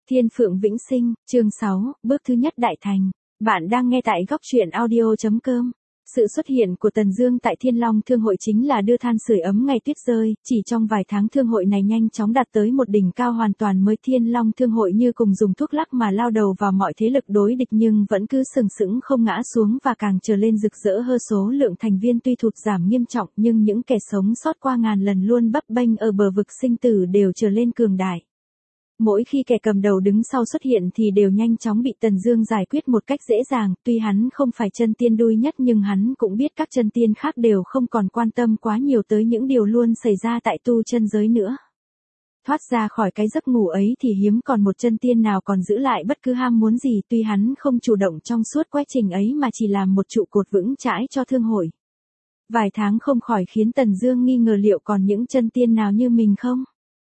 Thiên Phượng Vĩnh Sinh, chương 6, bước thứ nhất đại thành. Bạn đang nghe tại góc truyện audio.com. Sự xuất hiện của Tần Dương tại Thiên Long Thương hội chính là đưa than sưởi ấm ngày tuyết rơi, chỉ trong vài tháng thương hội này nhanh chóng đạt tới một đỉnh cao hoàn toàn mới. Thiên Long Thương hội như cùng dùng thuốc lắc mà lao đầu vào mọi thế lực đối địch nhưng vẫn cứ sừng sững không ngã xuống và càng trở lên rực rỡ hơn. Số lượng thành viên tuy thụt giảm nghiêm trọng nhưng những kẻ sống sót qua ngàn lần luôn bấp bênh ở bờ vực sinh tử đều trở lên cường đại. Mỗi khi kẻ cầm đầu đứng sau xuất hiện thì đều nhanh chóng bị Tần Dương giải quyết một cách dễ dàng, tuy hắn không phải chân tiên đuôi nhất nhưng hắn cũng biết các chân tiên khác đều không còn quan tâm quá nhiều tới những điều luôn xảy ra tại tu chân giới nữa. Thoát ra khỏi cái giấc ngủ ấy thì hiếm còn một chân tiên nào còn giữ lại bất cứ ham muốn gì, tuy hắn không chủ động trong suốt quá trình ấy mà chỉ làm một trụ cột vững chãi cho thương hội. Vài tháng không khỏi khiến Tần Dương nghi ngờ liệu còn những chân tiên nào như mình không?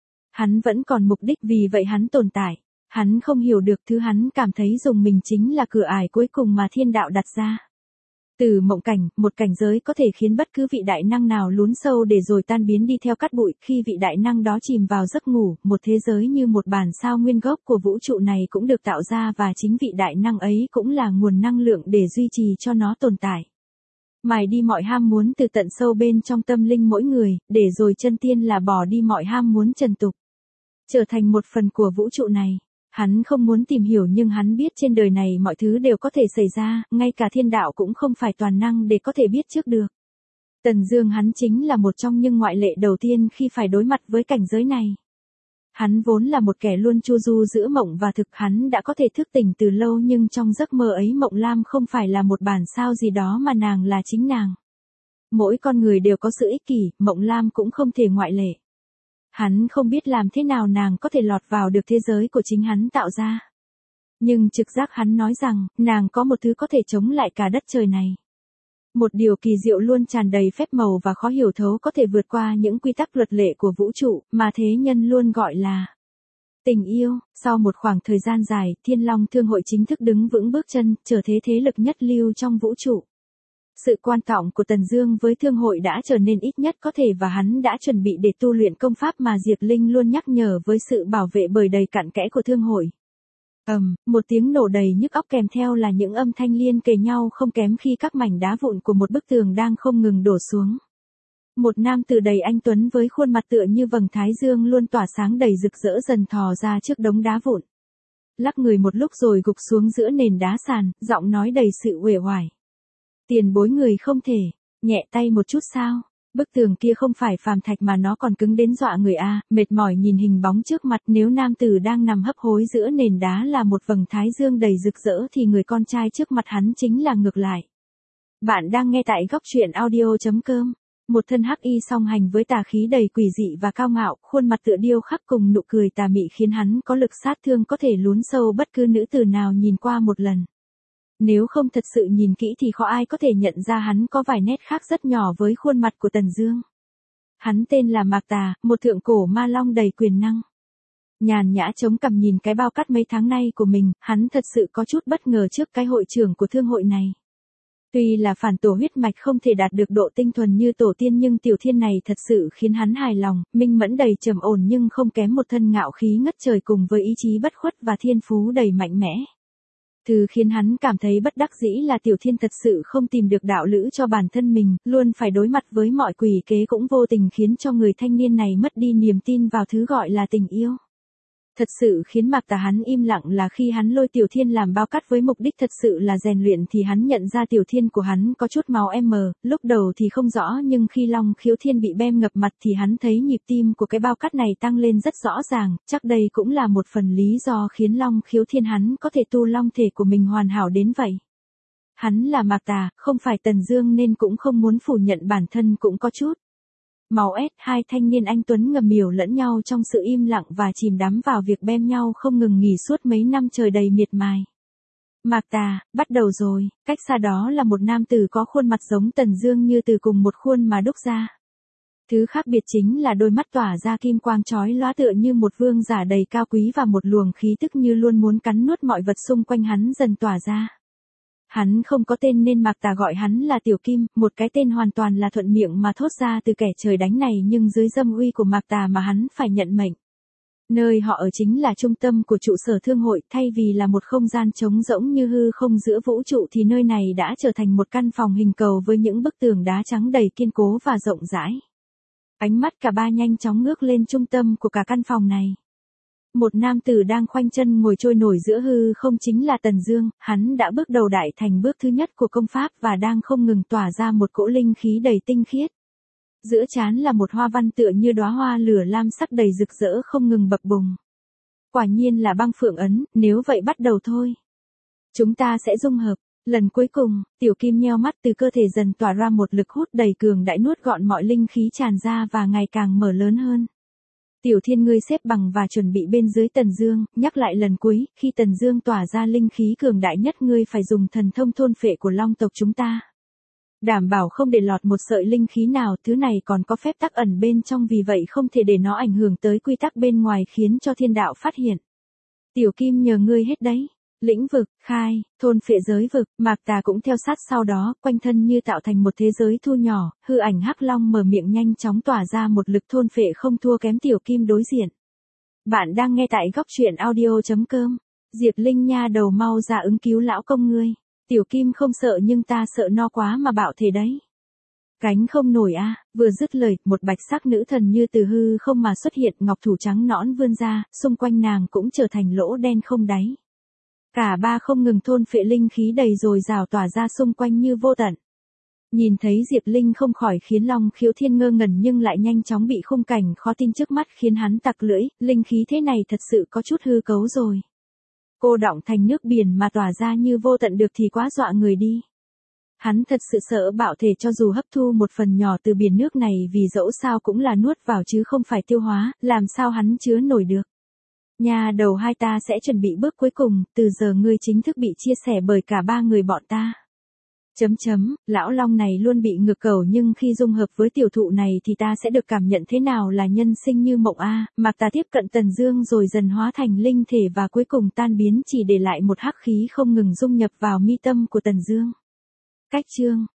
Hắn vẫn còn mục đích vì vậy hắn tồn tại. Hắn không hiểu được thứ hắn cảm thấy dùng mình chính là cửa ải cuối cùng mà thiên đạo đặt ra. Từ mộng cảnh, một cảnh giới có thể khiến bất cứ vị đại năng nào lún sâu để rồi tan biến đi theo cát bụi. Khi vị đại năng đó chìm vào giấc ngủ, một thế giới như một bản sao nguyên gốc của vũ trụ này cũng được tạo ra và chính vị đại năng ấy cũng là nguồn năng lượng để duy trì cho nó tồn tại. Mài đi mọi ham muốn từ tận sâu bên trong tâm linh mỗi người, để rồi chân tiên là bỏ đi mọi ham muốn trần tục. Trở thành một phần của vũ trụ này. Hắn không muốn tìm hiểu nhưng hắn biết trên đời này mọi thứ đều có thể xảy ra, ngay cả thiên đạo cũng không phải toàn năng để có thể biết trước được. Tần Dương hắn chính là một trong những ngoại lệ đầu tiên khi phải đối mặt với cảnh giới này. Hắn vốn là một kẻ luôn chu du giữa mộng và thực, hắn đã có thể thức tỉnh từ lâu nhưng trong giấc mơ ấy Mộng Lam không phải là một bản sao gì đó mà nàng là chính nàng. Mỗi con người đều có sự ích kỷ, Mộng Lam cũng không thể ngoại lệ. Hắn không biết làm thế nào nàng có thể lọt vào được thế giới của chính hắn tạo ra. Nhưng trực giác hắn nói rằng, nàng có một thứ có thể chống lại cả đất trời này. Một điều kỳ diệu luôn tràn đầy phép màu và khó hiểu thấu có thể vượt qua những quy tắc luật lệ của vũ trụ, mà thế nhân luôn gọi là tình yêu. Sau một khoảng thời gian dài, Thiên Long Thương hội chính thức đứng vững bước chân, trở thế thế lực nhất lưu trong vũ trụ. Sự quan trọng của Tần Dương với thương hội đã trở nên ít nhất có thể và hắn đã chuẩn bị để tu luyện công pháp mà Diệp Linh luôn nhắc nhở với sự bảo vệ bởi đầy cặn kẽ của thương hội. Một tiếng nổ đầy nhức óc kèm theo là những âm thanh liên kề nhau không kém khi các mảnh đá vụn của một bức tường đang không ngừng đổ xuống. Một nam tử đầy anh tuấn với khuôn mặt tựa như vầng thái dương luôn tỏa sáng đầy rực rỡ dần thò ra trước đống đá vụn. Lắc người một lúc rồi gục xuống giữa nền đá sàn, giọng nói đầy sự uể oải. Tiền bối người không thể, nhẹ tay một chút sao? Bức tường kia không phải phàm thạch mà nó còn cứng đến dọa người a. Mệt mỏi nhìn hình bóng trước mặt, nếu nam tử đang nằm hấp hối giữa nền đá là một vầng thái dương đầy rực rỡ thì người con trai trước mặt hắn chính là ngược lại. Bạn đang nghe tại góc truyện audio.com. Một thân hắc y song hành với tà khí đầy quỷ dị và cao ngạo, khuôn mặt tựa điêu khắc cùng nụ cười tà mị khiến hắn có lực sát thương có thể lún sâu bất cứ nữ tử nào nhìn qua một lần. Nếu không thật sự nhìn kỹ thì khó ai có thể nhận ra hắn có vài nét khác rất nhỏ với khuôn mặt của Tần Dương. Hắn tên là Mạc Tà, một thượng cổ ma long đầy quyền năng. Nhàn nhã chống cằm nhìn cái bao cát mấy tháng nay của mình, hắn thật sự có chút bất ngờ trước cái hội trưởng của thương hội này. Tuy là phản tổ huyết mạch không thể đạt được độ tinh thuần như tổ tiên nhưng tiểu thiên này thật sự khiến hắn hài lòng, minh mẫn đầy trầm ổn nhưng không kém một thân ngạo khí ngất trời cùng với ý chí bất khuất và thiên phú đầy mạnh mẽ. Thứ khiến hắn cảm thấy bất đắc dĩ là tiểu thiên thật sự không tìm được đạo lữ cho bản thân mình, luôn phải đối mặt với mọi quỷ kế cũng vô tình khiến cho người thanh niên này mất đi niềm tin vào thứ gọi là tình yêu. Thật sự khiến Mạc Tà hắn im lặng là khi hắn lôi Tiểu Thiên làm bao cát với mục đích thật sự là rèn luyện thì hắn nhận ra Tiểu Thiên của hắn có chút máu lúc đầu thì không rõ nhưng khi Long Khiếu Thiên bị bem ngập mặt thì hắn thấy nhịp tim của cái bao cát này tăng lên rất rõ ràng, chắc đây cũng là một phần lý do khiến Long Khiếu Thiên hắn có thể tu long thể của mình hoàn hảo đến vậy. Hắn là Mạc Tà, không phải Tần Dương nên cũng không muốn phủ nhận bản thân cũng có chút. Màu hai thanh niên anh tuấn ngầm hiểu lẫn nhau trong sự im lặng và chìm đắm vào việc bem nhau không ngừng nghỉ suốt mấy năm trời đầy miệt mài. Mạc Tà, bắt đầu rồi, cách xa đó là một nam tử có khuôn mặt giống Tần Dương như từ cùng một khuôn mà đúc ra. Thứ khác biệt chính là đôi mắt tỏa ra kim quang chói lóa tựa như một vương giả đầy cao quý và một luồng khí tức như luôn muốn cắn nuốt mọi vật xung quanh hắn dần tỏa ra. Hắn không có tên nên Mạc Tà gọi hắn là Tiểu Kim, một cái tên hoàn toàn là thuận miệng mà thốt ra từ kẻ trời đánh này nhưng dưới dâm uy của Mạc Tà mà hắn phải nhận mệnh. Nơi họ ở chính là trung tâm của trụ sở thương hội, thay vì là một không gian trống rỗng như hư không giữa vũ trụ thì nơi này đã trở thành một căn phòng hình cầu với những bức tường đá trắng đầy kiên cố và rộng rãi. Ánh mắt cả ba nhanh chóng ngước lên trung tâm của cả căn phòng này. Một nam tử đang khoanh chân ngồi trôi nổi giữa hư không chính là Tần Dương, hắn đã bước đầu đại thành bước thứ nhất của công pháp và đang không ngừng tỏa ra một cỗ linh khí đầy tinh khiết. Giữa trán là một hoa văn tựa như đóa hoa lửa lam sắc đầy rực rỡ không ngừng bập bùng. Quả nhiên là băng phượng ấn, nếu vậy bắt đầu thôi. Chúng ta sẽ dung hợp. Lần cuối cùng, Tiểu Kim nheo mắt, từ cơ thể dần tỏa ra một lực hút đầy cường đại nuốt gọn mọi linh khí tràn ra và ngày càng mở lớn hơn. Tiểu Thiên, ngươi xếp bằng và chuẩn bị bên dưới Tần Dương, nhắc lại lần cuối, khi Tần Dương tỏa ra linh khí cường đại nhất ngươi phải dùng thần thông thôn phệ của Long tộc chúng ta. Đảm bảo không để lọt một sợi linh khí nào, thứ này còn có phép tắc ẩn bên trong, vì vậy không thể để nó ảnh hưởng tới quy tắc bên ngoài khiến cho thiên đạo phát hiện. Tiểu Kim nhờ ngươi hết đấy. Lĩnh vực, khai, thôn phệ giới vực, Mạc Tà cũng theo sát sau đó, quanh thân như tạo thành một thế giới thu nhỏ, hư ảnh hắc long mở miệng nhanh chóng tỏa ra một lực thôn phệ không thua kém Tiểu Kim đối diện. Bạn đang nghe tại góc truyện audio.com. Diệp Linh nha đầu, mau ra ứng cứu lão công ngươi. Tiểu Kim không sợ nhưng ta sợ no quá mà bạo thể đấy. Cánh không nổi a. Vừa dứt lời, một bạch sắc nữ thần như từ hư không mà xuất hiện, ngọc thủ trắng nõn vươn ra, xung quanh nàng cũng trở thành lỗ đen không đáy. Cả ba không ngừng thôn phệ linh khí đầy dồi dào tỏa ra xung quanh như vô tận. Nhìn thấy Diệp Linh không khỏi khiến Long Khiếu Thiên ngơ ngẩn nhưng lại nhanh chóng bị khung cảnh khó tin trước mắt khiến hắn tặc lưỡi, linh khí thế này thật sự có chút hư cấu rồi. Cô đọng thành nước biển mà tỏa ra như vô tận được thì quá dọa người đi. Hắn thật sự sợ bạo thể, cho dù hấp thu một phần nhỏ từ biển nước này vì dẫu sao cũng là nuốt vào chứ không phải tiêu hóa, làm sao hắn chứa nổi được. Nhà đầu hai, ta sẽ chuẩn bị bước cuối cùng, từ giờ ngươi chính thức bị chia sẻ bởi cả ba người bọn ta. Lão Long này luôn bị ngược cầu nhưng khi dung hợp với tiểu thụ này thì ta sẽ được cảm nhận thế nào là nhân sinh như mộng a. Mạc Tà tiếp cận Tần Dương rồi dần hóa thành linh thể và cuối cùng tan biến, chỉ để lại một hắc khí không ngừng dung nhập vào mi tâm của Tần Dương. Cách chương